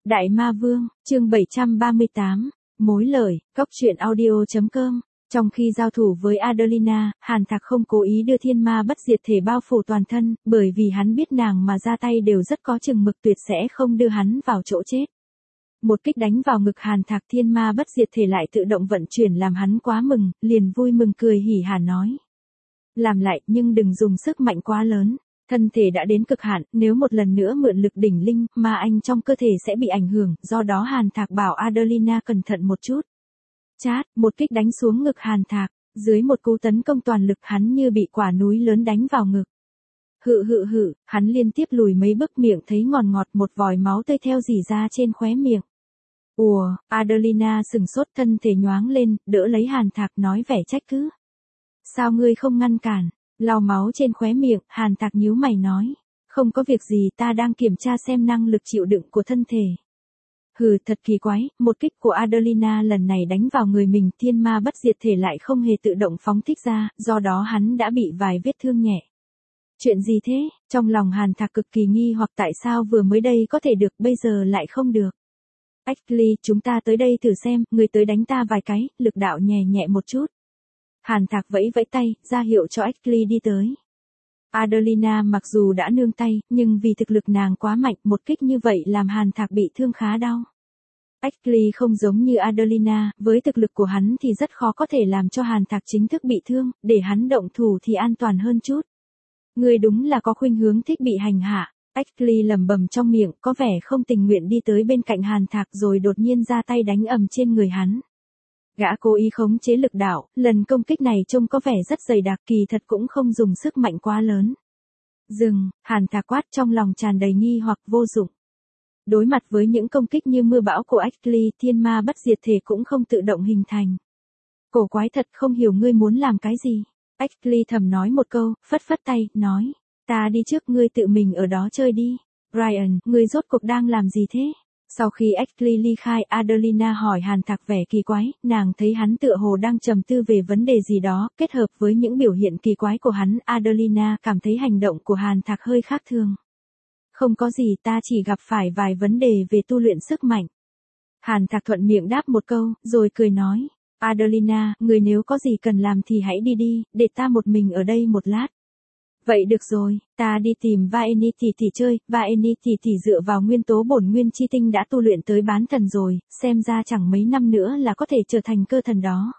Đại Ma Vương, chương 738, mối lời, góc truyện audio.com. Trong khi giao thủ với Adelina, Hàn Thạc không cố ý đưa thiên ma bất diệt thể bao phủ toàn thân, bởi vì hắn biết nàng mà ra tay đều rất có chừng mực, tuyệt sẽ không đưa hắn vào chỗ chết. Một kích đánh vào ngực Hàn Thạc, thiên ma bất diệt thể lại tự động vận chuyển làm hắn quá mừng, liền vui mừng cười hỉ hả nói. Làm lại, nhưng đừng dùng sức mạnh quá lớn. Thân thể đã đến cực hạn, nếu một lần nữa mượn lực đỉnh linh, ma anh trong cơ thể sẽ bị ảnh hưởng, do đó Hàn Thạc bảo Adelina cẩn thận một chút. Chát, một kích đánh xuống ngực Hàn Thạc, dưới một cú tấn công toàn lực hắn như bị quả núi lớn đánh vào ngực. Hự, hắn liên tiếp lùi mấy bước, miệng thấy ngọt ngọt, một vòi máu tươi theo rỉ ra trên khóe miệng. Ùa, Adelina sừng sốt, thân thể nhoáng lên, đỡ lấy Hàn Thạc nói vẻ trách cứ. Sao ngươi không ngăn cản? Lau máu trên khóe miệng, Hàn Thạc nhíu mày nói. Không có việc gì, ta đang kiểm tra xem năng lực chịu đựng của thân thể. Hừ, thật kỳ quái, một kích của Adelina lần này đánh vào người mình, thiên ma bất diệt thể lại không hề tự động phóng thích ra, do đó hắn đã bị vài vết thương nhẹ. Chuyện gì thế? Trong lòng Hàn Thạc cực kỳ nghi hoặc, tại sao vừa mới đây có thể được, bây giờ lại không được. Ashley, chúng ta tới đây thử xem, người tới đánh ta vài cái, lực đạo nhẹ nhẹ một chút. Hàn Thạc vẫy vẫy tay, ra hiệu cho Ashley đi tới. Adelina mặc dù đã nương tay, nhưng vì thực lực nàng quá mạnh, một kích như vậy làm Hàn Thạc bị thương khá đau. Ashley không giống như Adelina, với thực lực của hắn thì rất khó có thể làm cho Hàn Thạc chính thức bị thương, để hắn động thủ thì an toàn hơn chút. Người đúng là có khuynh hướng thích bị hành hạ. Ashley lẩm bẩm trong miệng, có vẻ không tình nguyện đi tới bên cạnh Hàn Thạc rồi đột nhiên ra tay đánh ầm trên người hắn. Gã cố ý khống chế lực đạo, lần công kích này trông có vẻ rất dày đặc, kỳ thật cũng không dùng sức mạnh quá lớn. Dừng, Hàn Thạc quát, trong lòng tràn đầy nghi hoặc, vô dụng. Đối mặt với những công kích như mưa bão của Ashley, thiên ma bất diệt thể cũng không tự động hình thành. Cổ quái thật, không hiểu ngươi muốn làm cái gì. Ashley thầm nói một câu, phất phất tay, nói. Ta đi trước, ngươi tự mình ở đó chơi đi. Brian, ngươi rốt cuộc đang làm gì thế? Sau khi Ashley ly khai, Adelina hỏi Hàn Thạc vẻ kỳ quái, nàng thấy hắn tựa hồ đang trầm tư về vấn đề gì đó, kết hợp với những biểu hiện kỳ quái của hắn, Adelina cảm thấy hành động của Hàn Thạc hơi khác thường. Không có gì, ta chỉ gặp phải vài vấn đề về tu luyện sức mạnh. Hàn Thạc thuận miệng đáp một câu, rồi cười nói, Adelina, người nếu có gì cần làm thì hãy đi đi, để ta một mình ở đây một lát. Vậy được rồi, ta đi tìm Vaeni tỷ chơi, Vaeni tỷ dựa vào nguyên tố bổn nguyên chi tinh đã tu luyện tới bán thần rồi, xem ra chẳng mấy năm nữa là có thể trở thành cơ thần đó.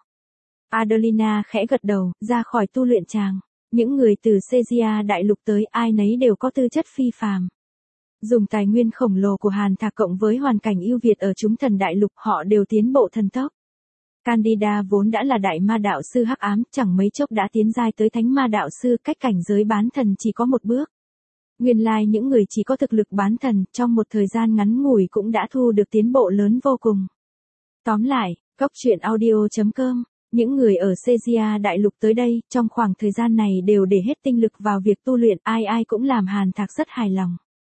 Adelina khẽ gật đầu, ra khỏi tu luyện tràng. Những người từ Caesarea đại lục tới, ai nấy đều có tư chất phi phàm. Dùng tài nguyên khổng lồ của Hàn Thạc cộng với hoàn cảnh ưu việt ở chúng thần đại lục, họ đều tiến bộ thần tốc. Candida vốn đã là đại ma đạo sư hắc ám, chẳng mấy chốc đã tiến giai tới thánh ma đạo sư, cách cảnh giới bán thần chỉ có một bước. Nguyên lai những người chỉ có thực lực bán thần, trong một thời gian ngắn ngủi cũng đã thu được tiến bộ lớn vô cùng. Tóm lại, góc truyện audio.com, những người ở Caesarea đại lục tới đây, trong khoảng thời gian này đều để hết tinh lực vào việc tu luyện, ai cũng làm Hàn Thạc rất hài lòng.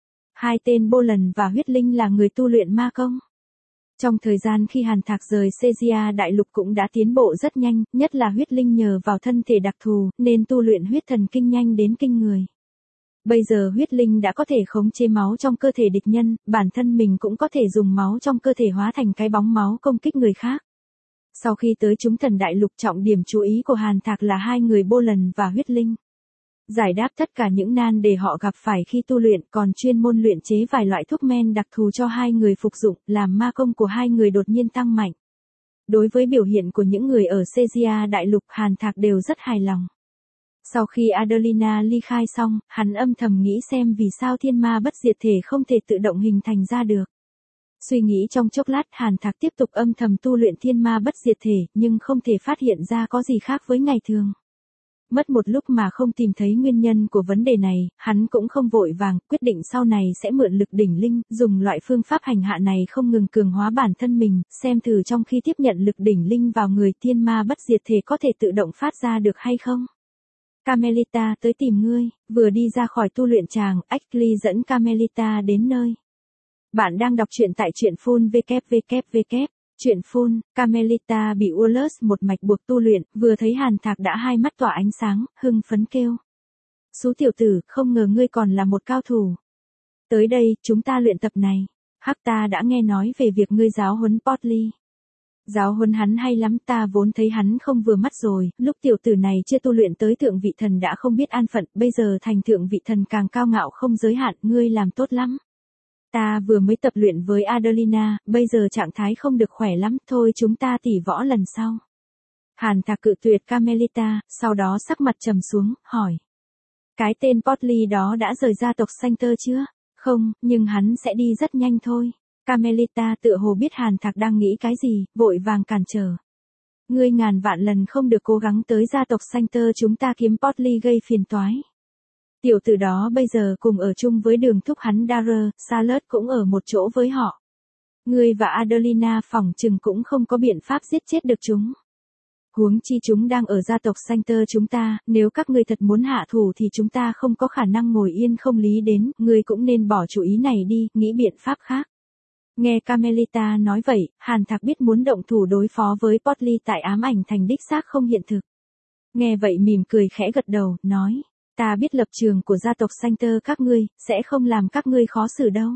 Hai tên Bô Lần và Huyết Linh là người tu luyện ma công. Trong thời gian khi Hàn Thạc rời Caesarea đại lục cũng đã tiến bộ rất nhanh, nhất là Huyết Linh nhờ vào thân thể đặc thù, nên tu luyện huyết thần kinh nhanh đến kinh người. Bây giờ Huyết Linh đã có thể khống chế máu trong cơ thể địch nhân, bản thân mình cũng có thể dùng máu trong cơ thể hóa thành cái bóng máu công kích người khác. Sau khi tới chúng thần đại lục, trọng điểm chú ý của Hàn Thạc là hai người Bô Lần và Huyết Linh. Giải đáp tất cả những nan đề họ gặp phải khi tu luyện, còn chuyên môn luyện chế vài loại thuốc men đặc thù cho hai người phục dụng, làm ma công của hai người đột nhiên tăng mạnh. Đối với biểu hiện của những người ở Caesarea đại lục, Hàn Thạc đều rất hài lòng. Sau khi Adelina ly khai xong, hắn âm thầm nghĩ xem vì sao thiên ma bất diệt thể không thể tự động hình thành ra được. Suy nghĩ trong chốc lát, Hàn Thạc tiếp tục âm thầm tu luyện thiên ma bất diệt thể, nhưng không thể phát hiện ra có gì khác với ngày thường. Mất một lúc mà không tìm thấy nguyên nhân của vấn đề này, hắn cũng không vội vàng, quyết định sau này sẽ mượn lực đỉnh linh, dùng loại phương pháp hành hạ này không ngừng cường hóa bản thân mình, xem thử trong khi tiếp nhận lực đỉnh linh vào người, thiên ma bất diệt thể có thể tự động phát ra được hay không. Carmelita tới tìm ngươi. Vừa đi ra khỏi tu luyện tràng, Ashley dẫn Carmelita đến nơi. Bạn đang đọc truyện tại truyện full www. Chuyện full, Carmelita bị Ullus một mạch buộc tu luyện, vừa thấy Hàn Thạc đã hai mắt tỏa ánh sáng, hưng phấn kêu. Sú tiểu tử, không ngờ ngươi còn là một cao thủ. Tới đây, chúng ta luyện tập này. Hắc, ta đã nghe nói về việc ngươi giáo huấn Portly. Giáo huấn hắn hay lắm, ta vốn thấy hắn không vừa mắt rồi, lúc tiểu tử này chưa tu luyện tới thượng vị thần đã không biết an phận, bây giờ thành thượng vị thần càng cao ngạo không giới hạn, ngươi làm tốt lắm. Ta vừa mới tập luyện với Adelina, bây giờ trạng thái không được khỏe lắm, thôi chúng ta tỉ võ lần sau. Hàn Thạc cự tuyệt Carmelita, sau đó sắc mặt trầm xuống, hỏi. Cái tên Portly đó đã rời gia tộc Sancter chưa? Không, nhưng hắn sẽ đi rất nhanh thôi. Carmelita tựa hồ biết Hàn Thạc đang nghĩ cái gì, vội vàng cản trở. Ngươi ngàn vạn lần không được cố gắng tới gia tộc Sancter chúng ta kiếm Portly gây phiền toái. Tiểu tử đó bây giờ cùng ở chung với đường thúc hắn Darrell, Charlotte cũng ở một chỗ với họ. Ngươi và Adelina phỏng chừng cũng không có biện pháp giết chết được chúng. Huống chi chúng đang ở gia tộc Sancter chúng ta, nếu các ngươi thật muốn hạ thủ thì chúng ta không có khả năng ngồi yên không lý đến, ngươi cũng nên bỏ chủ ý này đi, nghĩ biện pháp khác. Nghe Carmelita nói vậy, Hàn Thạc biết muốn động thủ đối phó với Portly tại ám ảnh thành đích xác không hiện thực. Nghe vậy mỉm cười khẽ gật đầu, nói, ta biết lập trường của gia tộc Sancter các ngươi, sẽ không làm các ngươi khó xử đâu.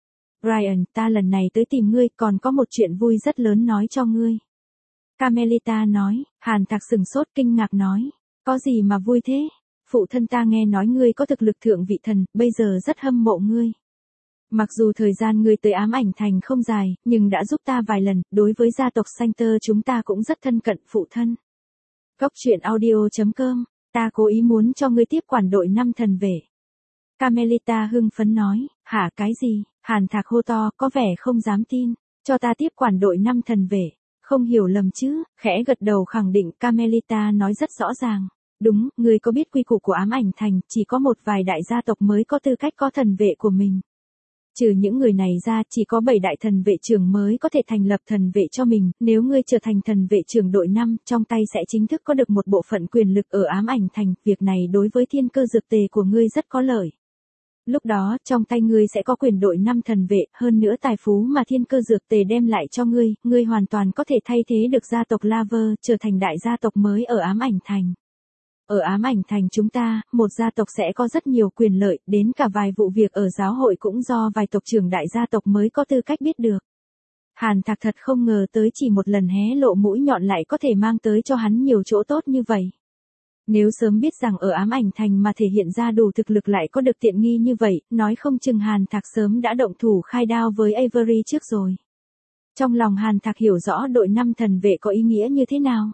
Brian, ta lần này tới tìm ngươi, còn có một chuyện vui rất lớn nói cho ngươi. Carmelita nói, Hàn Thạc sừng sốt kinh ngạc nói, có gì mà vui thế? Phụ thân ta nghe nói ngươi có thực lực thượng vị thần, bây giờ rất hâm mộ ngươi. Mặc dù thời gian ngươi tới ám ảnh thành không dài, nhưng đã giúp ta vài lần, đối với gia tộc Sancter chúng ta cũng rất thân cận, phụ thân. Góc truyện audio.com, ta cố ý muốn cho ngươi tiếp quản đội 5 thần vệ. Carmelita hưng phấn nói, hả cái gì? Hàn Thạc hô to, có vẻ không dám tin, cho ta tiếp quản đội 5 thần vệ. Không hiểu lầm chứ, khẽ gật đầu khẳng định. Carmelita nói rất rõ ràng. Đúng, ngươi có biết quy củ của ám ảnh thành, chỉ có một vài đại gia tộc mới có tư cách có thần vệ của mình. Trừ những người này ra, chỉ có 7 đại thần vệ trưởng mới có thể thành lập thần vệ cho mình, nếu ngươi trở thành thần vệ trưởng đội 5, trong tay sẽ chính thức có được một bộ phận quyền lực ở ám ảnh thành, việc này đối với thiên cơ dược tề của ngươi rất có lợi. Lúc đó, trong tay ngươi sẽ có quyền đội 5 thần vệ, hơn nữa tài phú mà thiên cơ dược tề đem lại cho ngươi hoàn toàn có thể thay thế được gia tộc Laver, trở thành đại gia tộc mới ở ám ảnh thành. Ở ám ảnh thành chúng ta, một gia tộc sẽ có rất nhiều quyền lợi, đến cả vài vụ việc ở giáo hội cũng do vài tộc trưởng đại gia tộc mới có tư cách biết được. Hàn Thạc thật không ngờ tới chỉ một lần hé lộ mũi nhọn lại có thể mang tới cho hắn nhiều chỗ tốt như vậy. Nếu sớm biết rằng ở ám ảnh thành mà thể hiện ra đủ thực lực lại có được tiện nghi như vậy, nói không chừng Hàn Thạc sớm đã động thủ khai đao với Avery trước rồi. Trong lòng Hàn Thạc hiểu rõ đội 5 thần vệ có ý nghĩa như thế nào.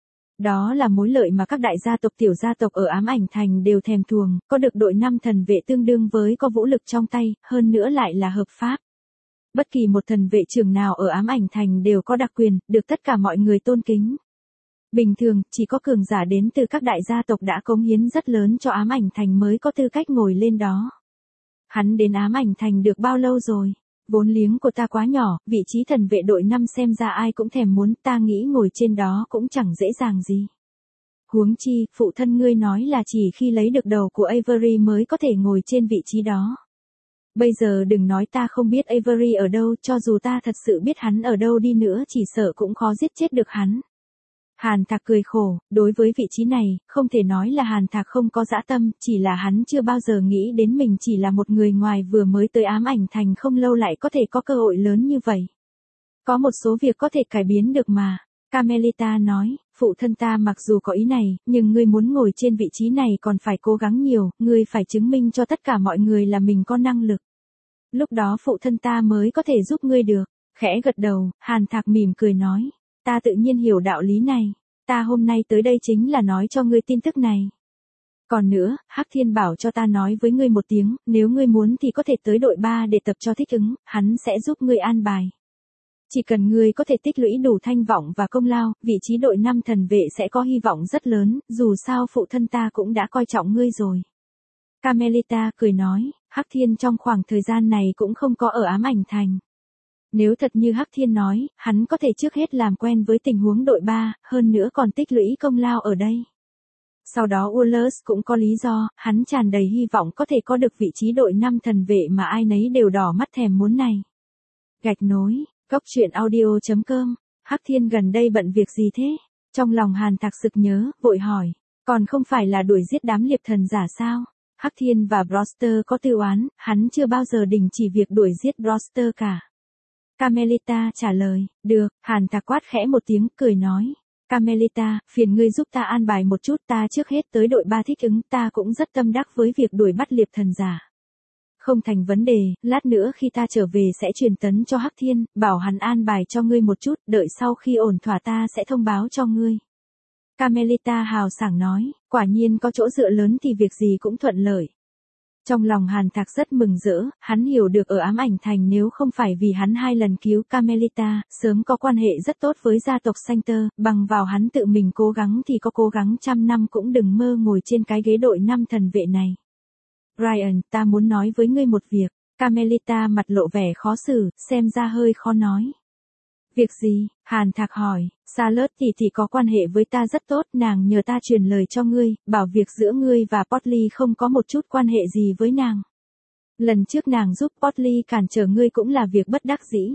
Đó là mối lợi mà các đại gia tộc tiểu gia tộc ở ám ảnh thành đều thèm thuồng, có được đội 5 thần vệ tương đương với có vũ lực trong tay, hơn nữa lại là hợp pháp. Bất kỳ một thần vệ trưởng nào ở ám ảnh thành đều có đặc quyền, được tất cả mọi người tôn kính. Bình thường, chỉ có cường giả đến từ các đại gia tộc đã cống hiến rất lớn cho ám ảnh thành mới có tư cách ngồi lên đó. Hắn đến ám ảnh thành được bao lâu rồi? Vốn liếng của ta quá nhỏ, vị trí thần vệ đội 5 xem ra ai cũng thèm muốn, ta nghĩ ngồi trên đó cũng chẳng dễ dàng gì. Huống chi, phụ thân ngươi nói là chỉ khi lấy được đầu của Avery mới có thể ngồi trên vị trí đó. Bây giờ đừng nói ta không biết Avery ở đâu, cho dù ta thật sự biết hắn ở đâu đi nữa chỉ sợ cũng khó giết chết được hắn. Hàn Thạc cười khổ, đối với vị trí này, không thể nói là Hàn Thạc không có dã tâm, chỉ là hắn chưa bao giờ nghĩ đến mình chỉ là một người ngoài vừa mới tới ám ảnh thành không lâu lại có thể có cơ hội lớn như vậy. Có một số việc có thể cải biến được mà. Carmelita nói, phụ thân ta mặc dù có ý này, nhưng ngươi muốn ngồi trên vị trí này còn phải cố gắng nhiều, ngươi phải chứng minh cho tất cả mọi người là mình có năng lực. Lúc đó phụ thân ta mới có thể giúp ngươi được. Khẽ gật đầu, Hàn Thạc mỉm cười nói. Ta tự nhiên hiểu đạo lý này, ta hôm nay tới đây chính là nói cho ngươi tin tức này. Còn nữa, Hắc Thiên bảo cho ta nói với ngươi một tiếng, nếu ngươi muốn thì có thể tới đội 3 để tập cho thích ứng, hắn sẽ giúp ngươi an bài. Chỉ cần ngươi có thể tích lũy đủ thanh vọng và công lao, vị trí đội 5 thần vệ sẽ có hy vọng rất lớn, dù sao phụ thân ta cũng đã coi trọng ngươi rồi. Carmelita cười nói, Hắc Thiên trong khoảng thời gian này cũng không có ở ám ảnh thành. Nếu thật như Hắc Thiên nói, hắn có thể trước hết làm quen với tình huống đội 3, hơn nữa còn tích lũy công lao ở đây. Sau đó Ullus cũng có lý do, hắn tràn đầy hy vọng có thể có được vị trí đội 5 thần vệ mà ai nấy đều đỏ mắt thèm muốn này. Gạch nối, góc truyện audio.com, Hắc Thiên gần đây bận việc gì thế? Trong lòng Hàn Thạc sực nhớ, vội hỏi, còn không phải là đuổi giết đám liệp thần giả sao? Hắc Thiên và Brewster có tư oán, hắn chưa bao giờ đình chỉ việc đuổi giết Brewster cả. Carmelita trả lời, được, Hàn Thạc quát khẽ một tiếng, cười nói. Carmelita, phiền ngươi giúp ta an bài một chút, ta trước hết tới đội 3 thích ứng, ta cũng rất tâm đắc với việc đuổi bắt liệp thần giả. Không thành vấn đề, lát nữa khi ta trở về sẽ truyền tấn cho Hắc Thiên, bảo hắn an bài cho ngươi một chút, đợi sau khi ổn thỏa ta sẽ thông báo cho ngươi. Carmelita hào sảng nói, quả nhiên có chỗ dựa lớn thì việc gì cũng thuận lợi. Trong lòng Hàn Thạc rất mừng rỡ, hắn hiểu được ở Ám Ảnh Thành nếu không phải vì hắn 2 lần cứu Carmelita, sớm có quan hệ rất tốt với gia tộc Sanctor, bằng vào hắn tự mình cố gắng thì có cố gắng 100 năm cũng đừng mơ ngồi trên cái ghế đội 5 thần vệ này. Brian, ta muốn nói với ngươi một việc. Carmelita mặt lộ vẻ khó xử, xem ra hơi khó nói. Việc gì? Hàn Thạc hỏi. Charlotte thì có quan hệ với ta rất tốt, nàng nhờ ta truyền lời cho ngươi, bảo việc giữa ngươi và Portly không có một chút quan hệ gì với nàng. Lần trước nàng giúp Portly cản trở ngươi cũng là việc bất đắc dĩ.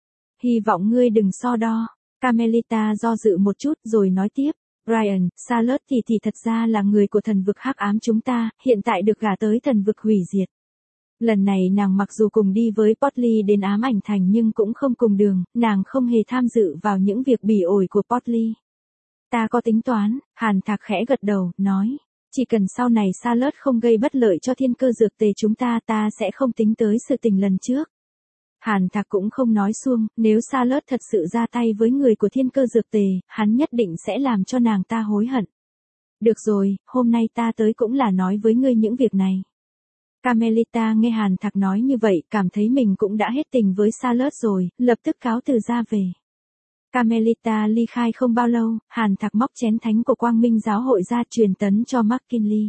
Hy vọng ngươi đừng so đo. Carmelita do dự một chút rồi nói tiếp. Brian, Charlotte thì thật ra là người của thần vực hắc ám chúng ta, hiện tại được gả tới thần vực hủy diệt. Lần này nàng mặc dù cùng đi với Portly đến Ám Ảnh Thành nhưng cũng không cùng đường, nàng không hề tham dự vào những việc bỉ ổi của Portly. Ta có tính toán, Hàn Thạc khẽ gật đầu, nói. Chỉ cần sau này Charlotte không gây bất lợi cho thiên cơ dược tề chúng ta sẽ không tính tới sự tình lần trước. Hàn Thạc cũng không nói suông, nếu Charlotte thật sự ra tay với người của thiên cơ dược tề, hắn nhất định sẽ làm cho nàng ta hối hận. Được rồi, hôm nay ta tới cũng là nói với ngươi những việc này. Carmelita nghe Hàn Thạc nói như vậy, cảm thấy mình cũng đã hết tình với Charlotte rồi, lập tức cáo từ ra về. Carmelita ly khai không bao lâu, Hàn Thạc móc chén thánh của Quang Minh giáo hội ra truyền tấn cho McKinley.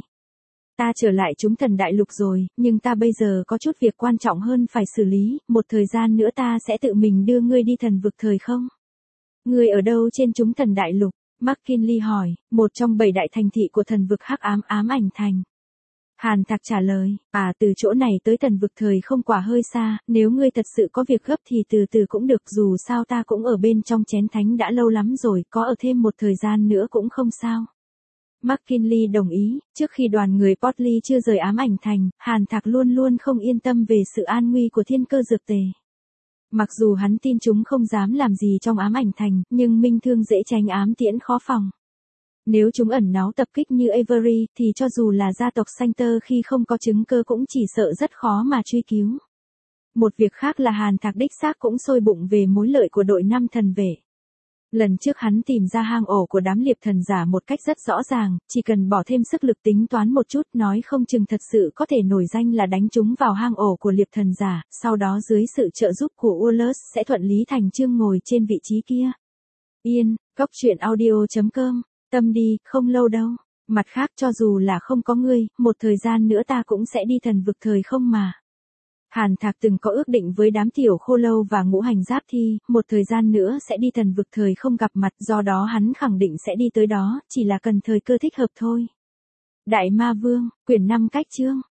Ta trở lại chúng thần đại lục rồi, nhưng ta bây giờ có chút việc quan trọng hơn phải xử lý, một thời gian nữa ta sẽ tự mình đưa ngươi đi thần vực thời không? Ngươi ở đâu trên chúng thần đại lục? McKinley hỏi, một trong 7 đại thành thị của thần vực hắc ám Ám Ảnh Thành. Hàn Thạc trả lời, từ chỗ này tới thần vực thời không quả hơi xa, nếu ngươi thật sự có việc gấp thì từ từ cũng được, dù sao ta cũng ở bên trong chén thánh đã lâu lắm rồi, có ở thêm một thời gian nữa cũng không sao. McKinley đồng ý, trước khi đoàn người Portly chưa rời Ám Ảnh Thành, Hàn Thạc luôn luôn không yên tâm về sự an nguy của thiên cơ dược tề. Mặc dù hắn tin chúng không dám làm gì trong Ám Ảnh Thành, nhưng minh thương dễ tránh ám tiễn khó phòng. Nếu chúng ẩn náu tập kích như Avery, thì cho dù là gia tộc Sanctor khi không có chứng cơ cũng chỉ sợ rất khó mà truy cứu. Một việc khác là Hàn Thạc đích xác cũng sôi bụng về mối lợi của đội 5 thần vệ. Lần trước hắn tìm ra hang ổ của đám liệp thần giả một cách rất rõ ràng, chỉ cần bỏ thêm sức lực tính toán một chút nói không chừng thật sự có thể nổi danh là đánh chúng vào hang ổ của liệp thần giả, sau đó dưới sự trợ giúp của Ullus sẽ thuận lý thành chương ngồi trên vị trí kia. Yên, góc truyện audio.com, tâm đi, không lâu đâu. Mặt khác cho dù là không có ngươi, một thời gian nữa ta cũng sẽ đi thần vực thời không mà. Hàn Thạc từng có ước định với đám tiểu khô lâu và ngũ hành giáp thi, một thời gian nữa sẽ đi thần vực thời không gặp mặt, do đó hắn khẳng định sẽ đi tới đó, chỉ là cần thời cơ thích hợp thôi. Đại Ma Vương, quyển 5 cách chương.